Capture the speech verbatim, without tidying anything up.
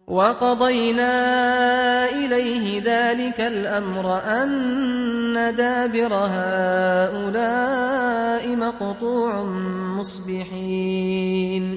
وَقَضَيْنَا إِلَيْهِ ذَلِكَ الْأَمْرَ أَنَّ دَابِرَ هَٰؤُلَاءِ مَقْطُوعٌ مُّصْبِحِينَ